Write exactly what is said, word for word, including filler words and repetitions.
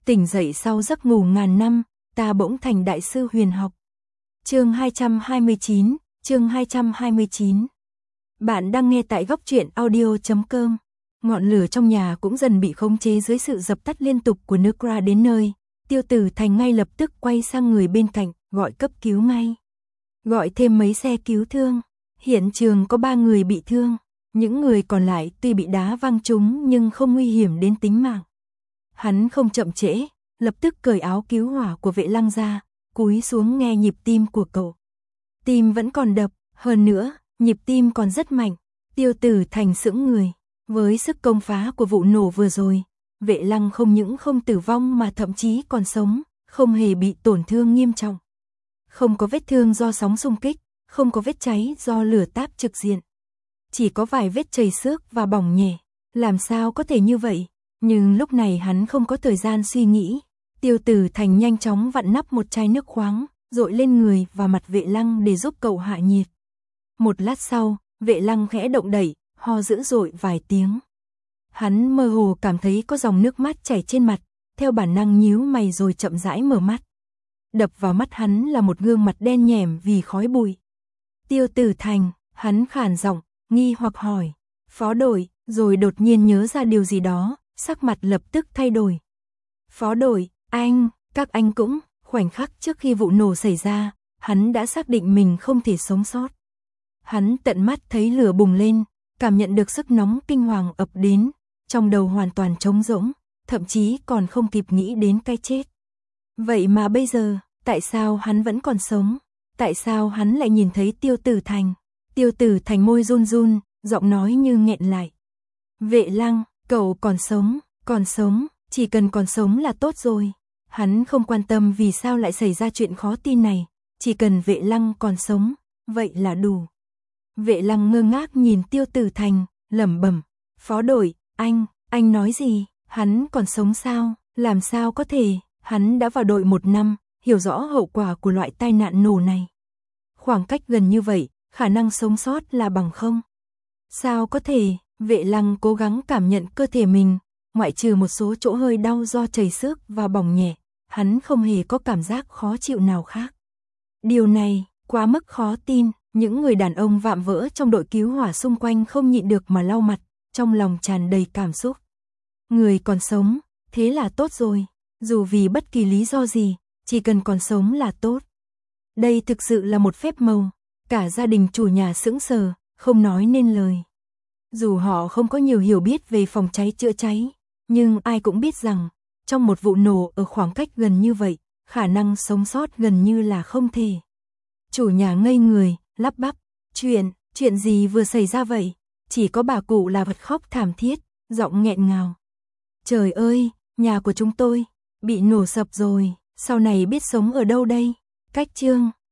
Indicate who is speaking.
Speaker 1: Tỉnh dậy sau giấc ngủ ngàn năm, ta bỗng thành đại sư huyền học. Chương hai trăm hai mươi chín, chương hai trăm hai mươi chín. Bạn đang nghe tại góc truyện audio chấm com. Ngọn lửa trong nhà cũng dần bị khống chế dưới sự dập tắt liên tục của nước ra đến nơi. Tiêu Tử Thành ngay lập tức quay sang người bên cạnh, gọi cấp cứu ngay. Gọi thêm mấy xe cứu thương. Hiện trường có ba người bị thương. Những người còn lại tuy bị đá văng trúng nhưng không nguy hiểm đến tính mạng. Hắn không chậm trễ, lập tức cởi áo cứu hỏa của Vệ Lăng ra, cúi xuống nghe nhịp tim của cậu. Tim vẫn còn đập, hơn nữa, nhịp tim còn rất mạnh. Tiêu Tử Thành sững người. Với sức công phá của vụ nổ vừa rồi, Vệ Lăng không những không tử vong mà thậm chí còn sống, không hề bị tổn thương nghiêm trọng. Không có vết thương do sóng xung kích, không có vết cháy do lửa táp trực diện. Chỉ có vài vết chảy xước và bỏng nhẹ. Làm sao có thể như vậy? Nhưng lúc này hắn không có thời gian suy nghĩ. Tiêu Tử Thành nhanh chóng vặn nắp một chai nước khoáng, dội lên người và mặt Vệ Lăng để giúp cậu hạ nhiệt. Một lát sau, Vệ Lăng khẽ động đậy, ho dữ dội vài tiếng. Hắn mơ hồ cảm thấy có dòng nước mắt chảy trên mặt, theo bản năng nhíu mày rồi chậm rãi mở mắt. Đập vào mắt hắn là một gương mặt đen nhẻm vì khói bụi. Tiêu Tử Thành, hắn khàn giọng, nghi hoặc hỏi, phó đội, rồi đột nhiên nhớ ra điều gì đó, sắc mặt lập tức thay đổi. Phó đội, anh, các anh cũng, khoảnh khắc trước khi vụ nổ xảy ra, hắn đã xác định mình không thể sống sót. Hắn tận mắt thấy lửa bùng lên, cảm nhận được sức nóng kinh hoàng ập đến, trong đầu hoàn toàn trống rỗng, thậm chí còn không kịp nghĩ đến cái chết. Vậy mà bây giờ, tại sao hắn vẫn còn sống? Tại sao hắn lại nhìn thấy Tiêu Tử Thành? Tiêu Tử Thành môi run run, giọng nói như nghẹn lại. Vệ Lăng, cậu còn sống, còn sống, chỉ cần còn sống là tốt rồi. Hắn không quan tâm vì sao lại xảy ra chuyện khó tin này, chỉ cần Vệ Lăng còn sống, vậy là đủ. Vệ Lăng ngơ ngác nhìn Tiêu Tử Thành, lẩm bẩm, phó đội, anh, anh nói gì, hắn còn sống sao, làm sao có thể, hắn đã vào đội một năm, hiểu rõ hậu quả của loại tai nạn nổ này. Khoảng cách gần như vậy, khả năng sống sót là bằng không. Sao có thể, Vệ Lăng cố gắng cảm nhận cơ thể mình, ngoại trừ một số chỗ hơi đau do chảy xước và bỏng nhẹ, hắn không hề có cảm giác khó chịu nào khác. Điều này, quá mức khó tin, những người đàn ông vạm vỡ trong đội cứu hỏa xung quanh không nhịn được mà lau mặt, trong lòng tràn đầy cảm xúc. Người còn sống, thế là tốt rồi, dù vì bất kỳ lý do gì, chỉ cần còn sống là tốt. Đây thực sự là một phép màu, cả gia đình chủ nhà sững sờ, không nói nên lời. Dù họ không có nhiều hiểu biết về phòng cháy chữa cháy, nhưng ai cũng biết rằng, trong một vụ nổ ở khoảng cách gần như vậy, khả năng sống sót gần như là không thể. Chủ nhà ngây người, lắp bắp, chuyện, chuyện gì vừa xảy ra vậy? Chỉ có bà cụ là vật khóc thảm thiết, giọng nghẹn ngào. Trời ơi, nhà của chúng tôi, bị nổ sập rồi, sau này biết sống ở đâu đây? Cách chương